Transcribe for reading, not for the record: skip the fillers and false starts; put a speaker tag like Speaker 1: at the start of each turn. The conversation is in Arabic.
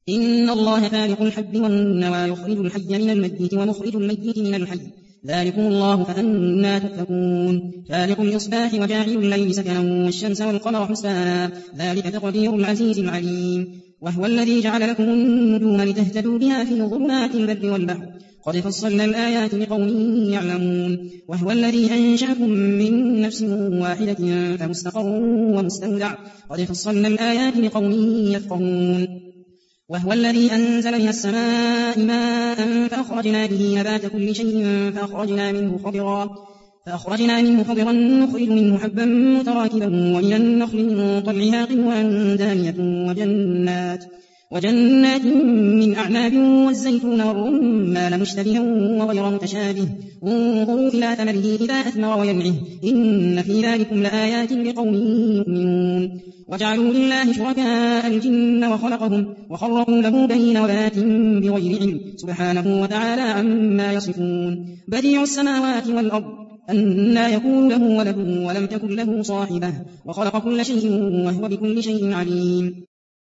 Speaker 1: إن الله فالق الحب والنوى يخرج الحي من الميت ومخرج الميت من الحي ذلكم الله فأنى تؤفكون فالق الإصباح وجاعل الليل سكنا والشمس والقمر حسبانا ذلك تقدير العزيز العليم وهو الذي جعل لكم النجوم لتهتدوا بها في ظلمات البر والبحر قد فصلنا الآيات لقوم يعلمون وهو الذي أنشأكم من نفس واحدة فمستقر ومستودع قد فصلنا الآيات لقوم يفقهون وهو الذي أنزل من السماء ماء فأخرجنا به نبات كل شيء فأخرجنا منه خضرا نخرج منه حبا متراكبا ومن النخل من طلعها قنوان دانية وجنات من أعناب والزيتون والرمان مشتبها وغير متشابه انظروا إلى ثمره إذا أثمر وينعه إن في ذلكم لآيات لقوم يؤمنون وجعلوا لله شركاء الجن وخلقهم وخرقوا له بنين وبنات بغير علم سبحانه وتعالى عما يصفون بديع السماوات والأرض أنى يكون له ولد ولم تكن له صاحبة وخلق كل شيء وهو بكل شيء عليم